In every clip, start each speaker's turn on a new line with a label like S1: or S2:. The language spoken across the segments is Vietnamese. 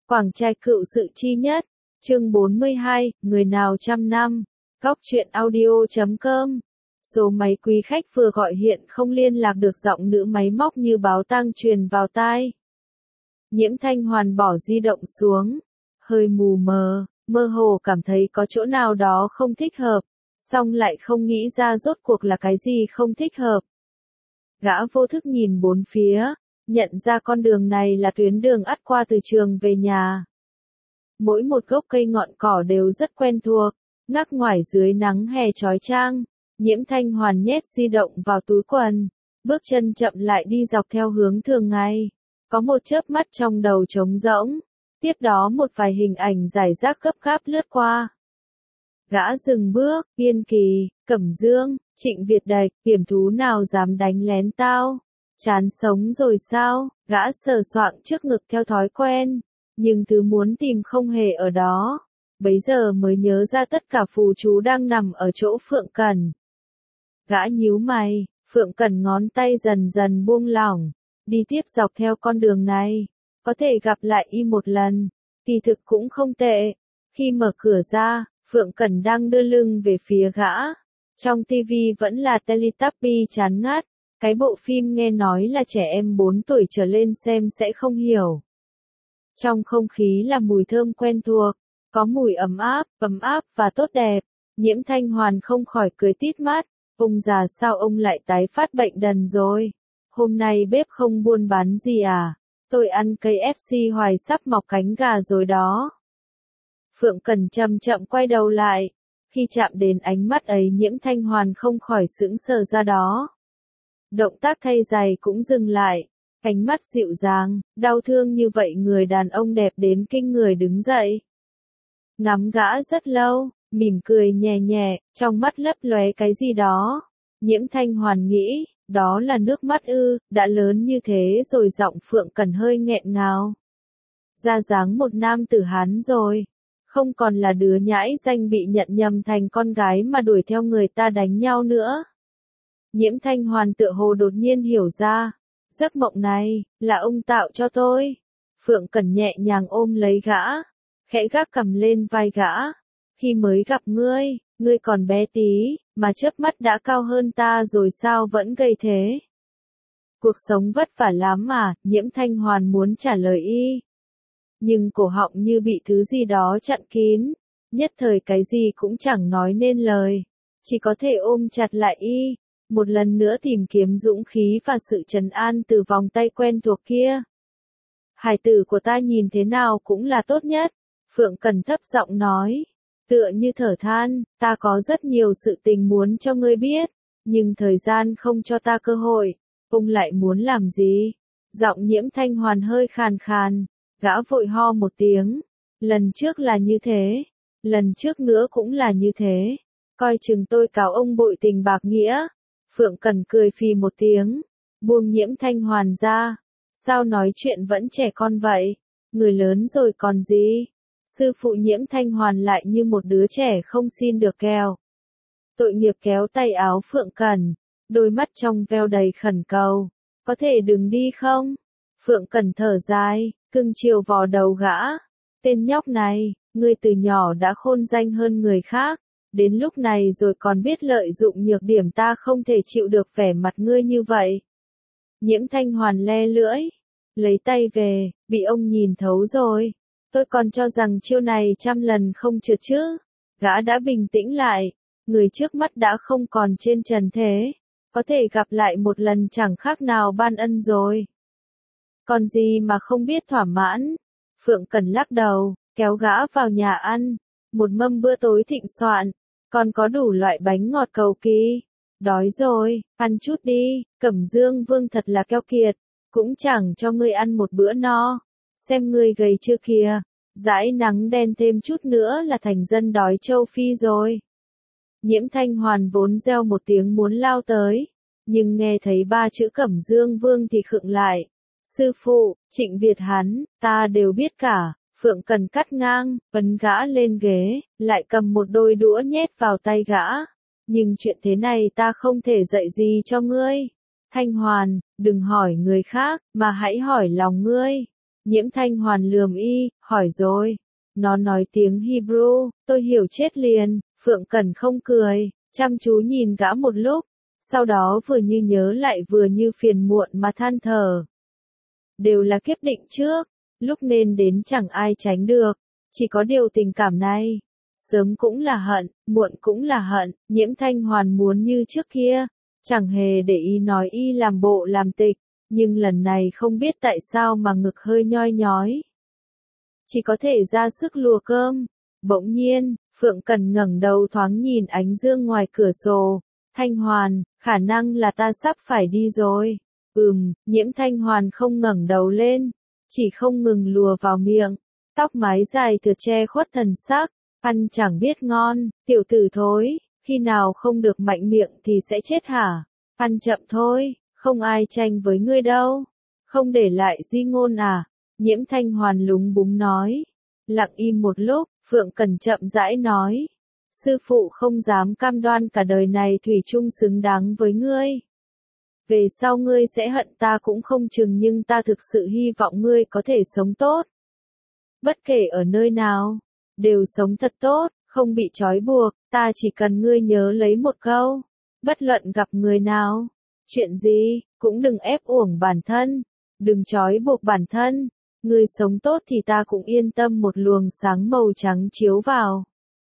S1: Quảng trai cựu sự chi nhất, chương 42, người nào trăm năm, Góc truyện audio.com. Số máy quý khách vừa gọi hiện không liên lạc được, giọng nữ máy móc như báo tang truyền vào tai. Nhiễm Thanh Hoàn bỏ di động xuống, hơi mù mờ, mơ hồ cảm thấy có chỗ nào đó không thích hợp, song lại không nghĩ ra rốt cuộc là cái gì không thích hợp. Gã vô thức nhìn bốn phía, nhận ra con đường này là tuyến đường ắt qua từ trường về nhà. Mỗi một gốc cây ngọn cỏ đều rất quen thuộc, ngắc ngoải dưới nắng hè chói chang. Nhiễm Thanh Hoàn nhét di động vào túi quần, bước chân chậm lại đi dọc theo hướng thường ngày. Có một chớp mắt trong đầu trống rỗng, tiếp đó một vài hình ảnh rải rác gấp gáp lướt qua. Gã dừng bước, Yên Kỳ, Cẩm Dương, Trịnh Việt Đạch, hiểm thú nào dám đánh lén tao? Chán sống rồi sao? Gã sờ soạng trước ngực theo thói quen, nhưng thứ muốn tìm không hề ở đó. Bấy giờ mới nhớ ra tất cả phù chú đang nằm ở chỗ Phượng Cẩn. Gã nhíu mày, Phượng Cẩn ngón tay dần dần buông lỏng, đi tiếp dọc theo con đường này, có thể gặp lại y một lần, kỳ thực cũng không tệ. Khi mở cửa ra, Phượng Cẩn đang đưa lưng về phía gã. Trong TV vẫn là Teletubby chán ngắt, cái bộ phim nghe nói là trẻ em 4 tuổi trở lên xem sẽ không hiểu. Trong không khí là mùi thơm quen thuộc, có mùi ấm áp và tốt đẹp. Nhiễm Thanh Hoàn không khỏi cười tít mắt, ông già sao ông lại tái phát bệnh đần rồi? Hôm nay bếp không buôn bán gì à? Tôi ăn KFC hoài sắp mọc cánh gà rồi đó. Phượng Cẩn chậm chậm quay đầu lại, khi chạm đến ánh mắt ấy Nhiễm Thanh Hoàn không khỏi sững sờ ra đó. Động tác thay giày cũng dừng lại, ánh mắt dịu dàng, đau thương như vậy người đàn ông đẹp đến kinh người đứng dậy. Ngắm gã rất lâu, mỉm cười nhẹ nhẹ, trong mắt lấp lóe cái gì đó. Nhiễm Thanh Hoàn nghĩ, đó là nước mắt ư? Đã lớn như thế rồi. Giọng Phượng Cẩn hơi nghẹn ngào. Ra dáng một nam tử Hán rồi, không còn là đứa nhãi danh bị nhận nhầm thành con gái mà đuổi theo người ta đánh nhau nữa. Nhiễm Thanh Hoàn tựa hồ đột nhiên hiểu ra, giấc mộng này là ông tạo cho tôi. Phượng Cẩn nhẹ nhàng ôm lấy gã, khẽ gác cằm lên vai gã. Khi mới gặp ngươi còn bé tí, mà chớp mắt đã cao hơn ta rồi sao vẫn gầy thế? Cuộc sống vất vả lắm mà, Nhiễm Thanh Hoàn muốn trả lời y. Nhưng cổ họng như bị thứ gì đó chặn kín, nhất thời cái gì cũng chẳng nói nên lời, chỉ có thể ôm chặt lại y, một lần nữa tìm kiếm dũng khí và sự trấn an từ vòng tay quen thuộc kia. Hải tử của ta nhìn thế nào cũng là tốt nhất, Phượng Cẩn thấp giọng nói, tựa như thở than, ta có rất nhiều sự tình muốn cho ngươi biết, nhưng thời gian không cho ta cơ hội. Ông lại muốn làm gì? Giọng Nhiễm Thanh Hoàn hơi khàn khàn, gã vội ho một tiếng. Lần trước là như thế, lần trước nữa cũng là như thế, coi chừng tôi cáo ông bội tình bạc nghĩa. Phượng Cẩn cười phì một tiếng, buông Nhiễm Thanh Hoàn ra. Sao nói chuyện vẫn trẻ con vậy? Người lớn rồi còn gì? Sư phụ Nhiễm Thanh Hoàn lại như một đứa trẻ không xin được kèo. Tội nghiệp kéo tay áo Phượng Cẩn, đôi mắt trong veo đầy khẩn cầu. Có thể đừng đi không? Phượng Cẩn thở dài, cưng chiều vò đầu gã. Tên nhóc này, ngươi từ nhỏ đã khôn danh hơn người khác, đến lúc này rồi còn biết lợi dụng nhược điểm ta không thể chịu được vẻ mặt ngươi như vậy. Nhiễm Thanh Hoàn le lưỡi, lấy tay về, bị ông nhìn thấu rồi. Tôi còn cho rằng chiêu này trăm lần không trượt chứ. Gã đã bình tĩnh lại, người trước mắt đã không còn trên trần thế, có thể gặp lại một lần chẳng khác nào ban ân rồi. Còn gì mà không biết thỏa mãn? Phượng Cẩn lắc đầu, kéo gã vào nhà ăn, một mâm bữa tối thịnh soạn, còn có đủ loại bánh ngọt cầu kỳ. Đói rồi, ăn chút đi, Cẩm Dương Vương thật là keo kiệt, cũng chẳng cho ngươi ăn một bữa no. Xem ngươi gầy chưa kìa, dãi nắng đen thêm chút nữa là thành dân đói châu Phi rồi. Nhiễm Thanh Hoàn vốn reo một tiếng muốn lao tới, nhưng nghe thấy ba chữ Cẩm Dương Vương thì khựng lại. Sư phụ, Trịnh Việt hắn, ta đều biết cả. Phượng Cẩn cắt ngang, vấn gã lên ghế, lại cầm một đôi đũa nhét vào tay gã. Nhưng chuyện thế này ta không thể dạy gì cho ngươi. Thanh Hoàn, đừng hỏi người khác, mà hãy hỏi lòng ngươi. Nhiễm Thanh Hoàn lườm y, hỏi rồi. Nó nói tiếng Hebrew, tôi hiểu chết liền. Phượng Cẩn không cười, chăm chú nhìn gã một lúc, sau đó vừa như nhớ lại vừa như phiền muộn mà than thở. Đều là kiếp định trước, lúc nên đến chẳng ai tránh được, chỉ có điều tình cảm này. Sớm cũng là hận, muộn cũng là hận, Nhiễm Thanh Hoàn muốn như trước kia, chẳng hề để ý nói y làm bộ làm tịch, nhưng lần này không biết tại sao mà ngực hơi nhoi nhói. Chỉ có thể ra sức lùa cơm. Bỗng nhiên, Phượng Cần ngẩng đầu thoáng nhìn ánh dương ngoài cửa sổ. Thanh Hoàn, khả năng là ta sắp phải đi rồi. Nhiễm Thanh Hoàn không ngẩng đầu lên, chỉ không ngừng lùa vào miệng. Tóc mái dài thừa che khuất thần sắc, ăn chẳng biết ngon, tiểu tử thối, khi nào không được mạnh miệng thì sẽ chết hả? Ăn chậm thôi, không ai tranh với ngươi đâu. Không để lại di ngôn à? Nhiễm Thanh Hoàn lúng búng nói. Lặng im một lúc, Phượng Cần chậm rãi nói. Sư phụ không dám cam đoan cả đời này thủy chung xứng đáng với ngươi. Về sau ngươi sẽ hận ta cũng không chừng, nhưng ta thực sự hy vọng ngươi có thể sống tốt. Bất kể ở nơi nào, đều sống thật tốt, không bị trói buộc, ta chỉ cần ngươi nhớ lấy một câu. Bất luận gặp người nào, chuyện gì, cũng đừng ép uổng bản thân, đừng trói buộc bản thân. Ngươi sống tốt thì ta cũng yên tâm. Một luồng sáng màu trắng chiếu vào.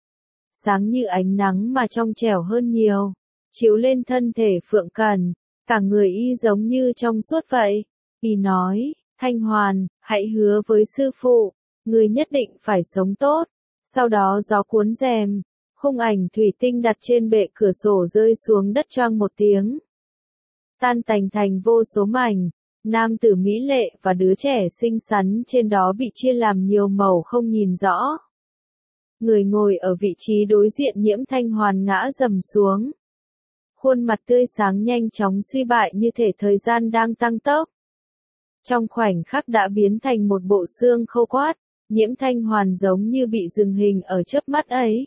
S1: Sáng như ánh nắng mà trong trẻo hơn nhiều, chiếu lên thân thể Phượng Cần, cả người y giống như trong suốt vậy. Y nói, Thanh Hoàn, hãy hứa với sư phụ, ngươi nhất định phải sống tốt. Sau đó gió cuốn rèm, khung ảnh thủy tinh đặt trên bệ cửa sổ rơi xuống đất choang một tiếng. Tan tành thành vô số mảnh. Nam tử mỹ lệ và đứa trẻ xinh xắn trên đó bị chia làm nhiều màu không nhìn rõ. Người ngồi ở vị trí đối diện Nhiễm Thanh Hoàn ngã rầm xuống. Khuôn mặt tươi sáng nhanh chóng suy bại như thể thời gian đang tăng tốc. Trong khoảnh khắc đã biến thành một bộ xương khô quát, Nhiễm Thanh Hoàn giống như bị dừng hình ở chớp mắt ấy.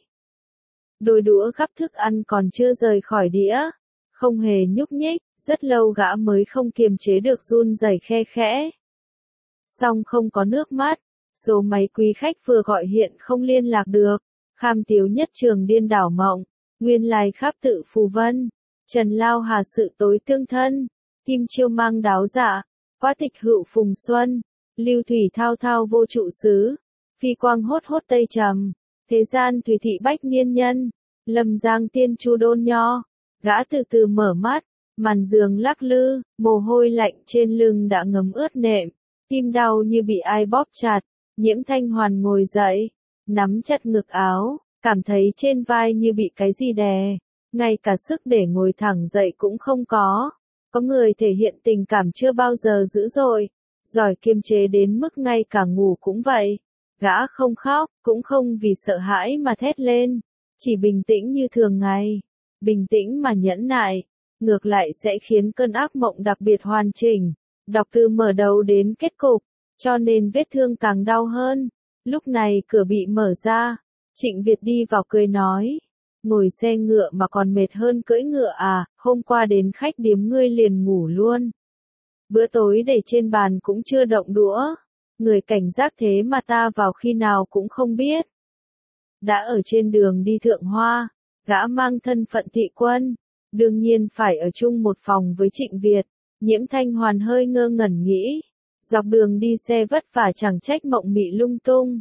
S1: Đôi đũa gắp thức ăn còn chưa rời khỏi đĩa, không hề nhúc nhích. Rất lâu gã mới không kiềm chế được run rẩy khe khẽ. Song không có nước mắt, số máy quý khách vừa gọi hiện không liên lạc được. Kham Tiếu Nhất Trường điên đảo mộng, nguyên lai khắp tự phù vân. Trần Lao Hà sự tối tương thân, Kim Chiêu mang đáo dạ, Quá Tịch Hữu Phùng Xuân, Lưu Thủy Thao Thao vô trụ xứ, Phi Quang hốt hốt Tây Trầm, Thế gian Thủy Thị Bách Niên Nhân, Lâm Giang Tiên Chu Đôn Nho. Gã từ từ mở mắt. Màn giường lắc lư, mồ hôi lạnh trên lưng đã ngấm ướt nệm, tim đau như bị ai bóp chặt. Nhiễm Thanh Hoàn ngồi dậy, nắm chặt ngực áo, cảm thấy trên vai như bị cái gì đè, ngay cả sức để ngồi thẳng dậy cũng không có. Có người thể hiện tình cảm chưa bao giờ dữ dội, giỏi kiềm chế đến mức ngay cả ngủ cũng vậy. Gã không khóc, cũng không vì sợ hãi mà thét lên, chỉ bình tĩnh như thường ngày, bình tĩnh mà nhẫn nại. Ngược lại sẽ khiến cơn ác mộng đặc biệt hoàn chỉnh, đọc từ mở đầu đến kết cục, cho nên vết thương càng đau hơn. Lúc này cửa bị mở ra, Trịnh Việt đi vào cười nói, ngồi xe ngựa mà còn mệt hơn cưỡi ngựa à, hôm qua đến khách điếm ngươi liền ngủ luôn. Bữa tối để trên bàn cũng chưa động đũa, người cảnh giác thế mà ta vào khi nào cũng không biết. Đã ở trên đường đi Thượng Hoa, gã mang thân phận thị quân. Đương nhiên phải ở chung một phòng với Trịnh Việt. Nhiễm Thanh Hoàn hơi ngơ ngẩn nghĩ. Dọc đường đi xe vất vả chẳng trách mộng mị lung tung.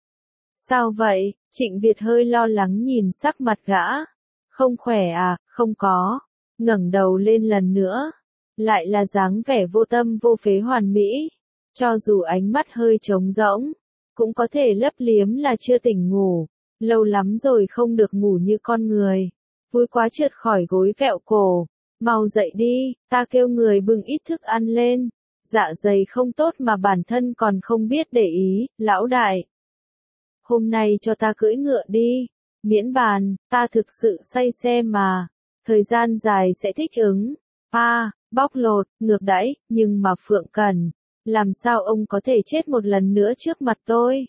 S1: Sao vậy? Trịnh Việt hơi lo lắng nhìn sắc mặt gã. Không khỏe à? Không có. Ngẩng đầu lên lần nữa. Lại là dáng vẻ vô tâm vô phế hoàn mỹ. Cho dù ánh mắt hơi trống rỗng, cũng có thể lấp liếm là chưa tỉnh ngủ. Lâu lắm rồi không được ngủ như con người. Vui quá trượt khỏi gối vẹo cổ. Mau dậy đi, ta kêu người bưng ít thức ăn lên. Dạ dày không tốt mà bản thân còn không biết để ý, lão đại. Hôm nay cho ta cưỡi ngựa đi. Miễn bàn, ta thực sự say xe mà. Thời gian dài sẽ thích ứng. Bóc lột, ngược đãi, nhưng mà Phượng Cần. Làm sao ông có thể chết một lần nữa trước mặt tôi?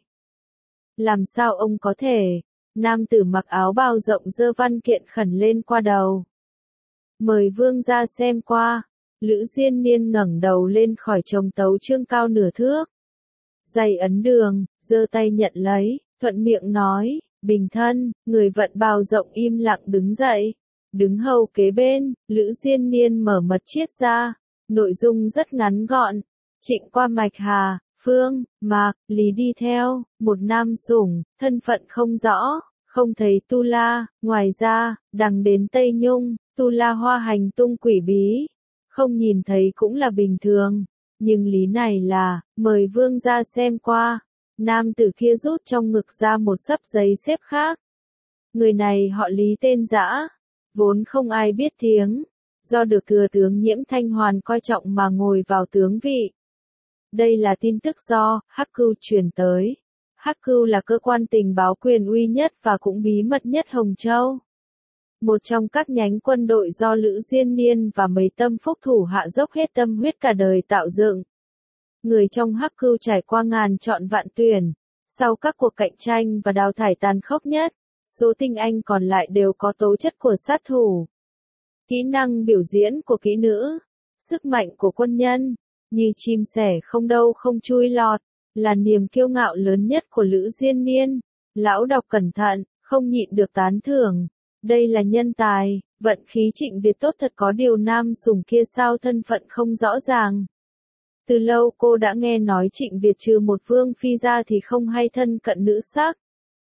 S1: Làm sao ông có thể? Nam tử mặc áo bào rộng giơ văn kiện khẩn lên qua đầu. Mời vương ra xem qua. Lữ Diên Niên ngẩng đầu lên khỏi chồng tấu chương cao nửa thước. giày ấn đường, giơ tay nhận lấy, thuận miệng nói, bình thân, người vận bào rộng im lặng đứng dậy. Đứng hầu kế bên, Lữ Diên Niên mở mật chiết ra, nội dung rất ngắn gọn. Trịnh qua mạch Hà, Phương, Mạc, Lý đi theo, một nam sủng, thân phận không rõ, không thấy Tu La, ngoài ra, đằng đến Tây Nhung, Tu La hoa hành tung quỷ bí, không nhìn thấy cũng là bình thường, nhưng lý này là, mời vương ra xem qua, nam tử kia rút trong ngực ra một xấp giấy xếp khác. Người này họ Lý tên Dã, vốn không ai biết tiếng, do được thừa tướng Nhiễm Thanh Hoàn coi trọng mà ngồi vào tướng vị. Đây là tin tức do Hắc Cưu truyền tới. Hắc Cưu là cơ quan tình báo quyền uy nhất và cũng bí mật nhất Hồng Châu. Một trong các nhánh quân đội do Lữ Diên Niên và mấy tâm phúc thủ hạ dốc hết tâm huyết cả đời tạo dựng. Người trong Hắc Cưu trải qua ngàn chọn vạn tuyển. Sau các cuộc cạnh tranh và đào thải tàn khốc nhất, số tinh anh còn lại đều có tố chất của sát thủ. Kỹ năng biểu diễn của kỹ nữ, sức mạnh của quân nhân, như chim sẻ không đâu không chui lọt, là niềm kiêu ngạo lớn nhất của Lữ Diên Niên. Lão đọc cẩn thận, không nhịn được tán thưởng. Đây là nhân tài, vận khí Trịnh Việt tốt thật, có điều nam sủng kia sao thân phận không rõ ràng. Từ lâu cô đã nghe nói Trịnh Việt trừ một vương phi ra thì không hay thân cận nữ sắc.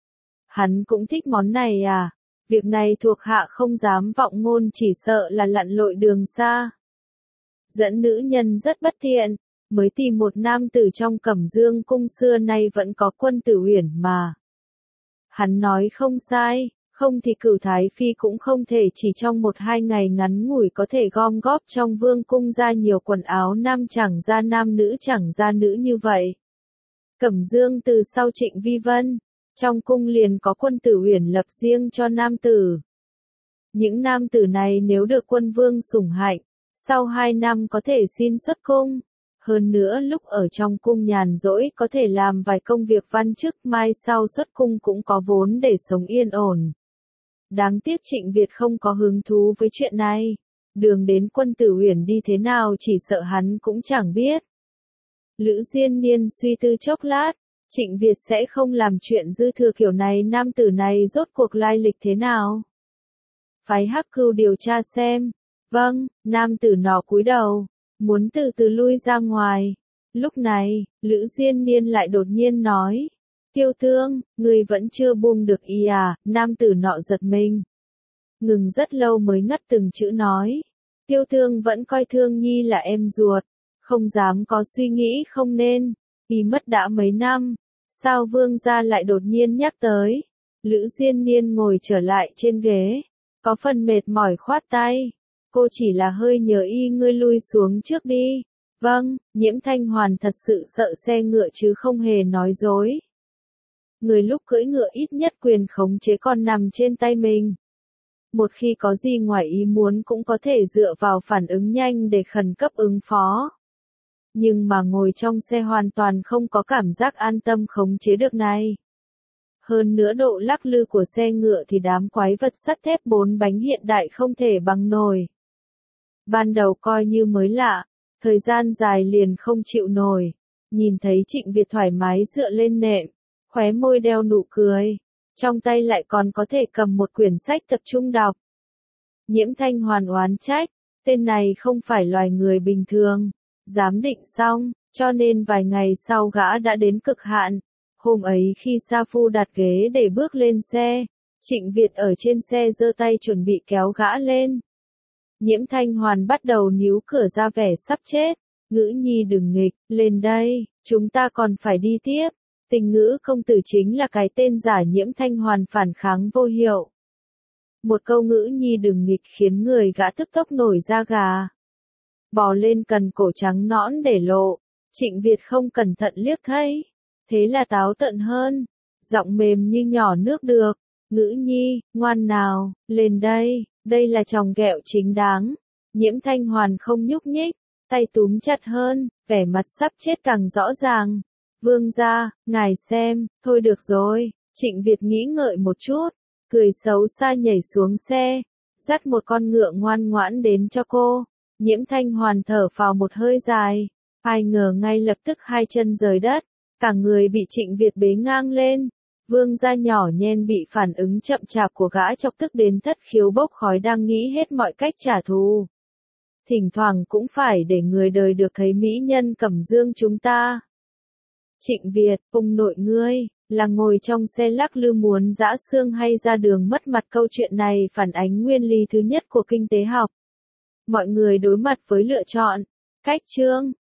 S1: Hắn cũng thích món này à? Việc này thuộc hạ không dám vọng ngôn, chỉ sợ là lặn lội đường xa. Dẫn nữ nhân rất bất thiện, mới tìm một nam tử trong Cẩm Dương cung xưa nay vẫn có quân tử uyển mà. Hắn nói không sai, không thì Cửu Thái Phi cũng không thể chỉ trong 1-2 ngày ngắn ngủi có thể gom góp trong vương cung ra nhiều quần áo nam chẳng ra nam nữ chẳng ra nữ như vậy. Cẩm Dương từ sau Trịnh Vi Vân, trong cung liền có quân tử uyển lập riêng cho nam tử. Những nam tử này nếu được quân vương sủng hạnh, sau 2 năm có thể xin xuất cung. Hơn nữa lúc ở trong cung nhàn rỗi có thể làm vài công việc văn chức, mai sau xuất cung cũng có vốn để sống yên ổn. Đáng tiếc Trịnh Việt không có hứng thú với chuyện này. Đường đến quân tử uyển đi thế nào chỉ sợ hắn cũng chẳng biết. Lữ Diên Niên suy tư chốc lát, Trịnh Việt sẽ không làm chuyện dư thừa kiểu này. Nam tử này rốt cuộc lai lịch thế nào? Phái Hắc Cưu điều tra xem. Vâng, nam tử nọ cúi đầu, muốn từ từ lui ra ngoài. Lúc này, Lữ Diên Niên lại đột nhiên nói. Tiêu Thương, người vẫn chưa buông được ý à? Nam tử nọ giật mình. Ngừng rất lâu mới ngắt từng chữ nói. Tiêu Thương vẫn coi Thương Nhi là em ruột, không dám có suy nghĩ không nên. Vì mất đã mấy năm, sao vương gia lại đột nhiên nhắc tới? Lữ Diên Niên ngồi trở lại trên ghế, có phần mệt mỏi khoát tay. Cô chỉ là hơi nhớ y, ngươi lui xuống trước đi. Vâng, Nhiễm Thanh Hoàn thật sự sợ xe ngựa chứ không hề nói dối. Người lúc cưỡi ngựa ít nhất quyền khống chế còn nằm trên tay mình. Một khi có gì ngoài ý muốn cũng có thể dựa vào phản ứng nhanh để khẩn cấp ứng phó. Nhưng mà ngồi trong xe hoàn toàn không có cảm giác an tâm khống chế được này. Hơn nữa độ lắc lư của xe ngựa thì đám quái vật sắt thép 4 bánh hiện đại không thể bằng nổi. Ban đầu coi như mới lạ, thời gian dài liền không chịu nổi. Nhìn thấy Trịnh Việt thoải mái dựa lên nệm, khóe môi đeo nụ cười, trong tay lại còn có thể cầm một quyển sách tập trung đọc. Nhiễm Thanh Hoàn oán trách, tên này không phải loài người bình thường. Giám định xong, cho nên vài ngày sau gã đã đến cực hạn. Hôm ấy khi Sa Phu đặt ghế để bước lên xe, Trịnh Việt ở trên xe giơ tay chuẩn bị kéo gã lên. Nhiễm Thanh Hoàn bắt đầu níu cửa ra vẻ sắp chết. Ngữ nhi đừng nghịch, lên đây, chúng ta còn phải đi tiếp. Tình ngữ công tử chính là cái tên giả Nhiễm Thanh Hoàn phản kháng vô hiệu. Một câu ngữ nhi đừng nghịch khiến người gã tức tốc nổi da gà. Bò lên cần cổ trắng nõn để lộ. Trịnh Việt không cẩn thận liếc thấy. Thế là táo tợn hơn. Giọng mềm như nhỏ nước được. Ngữ nhi, ngoan nào, lên đây, đây là chòng ghẹo chính đáng. Nhiễm Thanh Hoàn không nhúc nhích, tay túm chặt hơn, vẻ mặt sắp chết càng rõ ràng. Vương gia, ngài xem, thôi được rồi. Trịnh Việt nghĩ ngợi một chút, cười xấu xa nhảy xuống xe, dắt một con ngựa ngoan ngoãn đến cho cô. Nhiễm Thanh Hoàn thở phào một hơi dài, ai ngờ ngay lập tức 2 chân rời đất, Cả người bị Trịnh Việt bế ngang lên. Vương gia nhỏ nhen bị phản ứng chậm chạp của gã chọc tức đến thất khiếu bốc khói, đang nghĩ hết mọi cách trả thù. Thỉnh thoảng cũng phải để người đời được thấy mỹ nhân Cẩm Dương chúng ta. Trịnh Việt, ông nội ngươi, là ngồi trong xe lắc lư muốn giã xương hay ra đường mất mặt? Câu chuyện này phản ánh nguyên lý thứ nhất của kinh tế học. Mọi người đối mặt với lựa chọn, cách chương,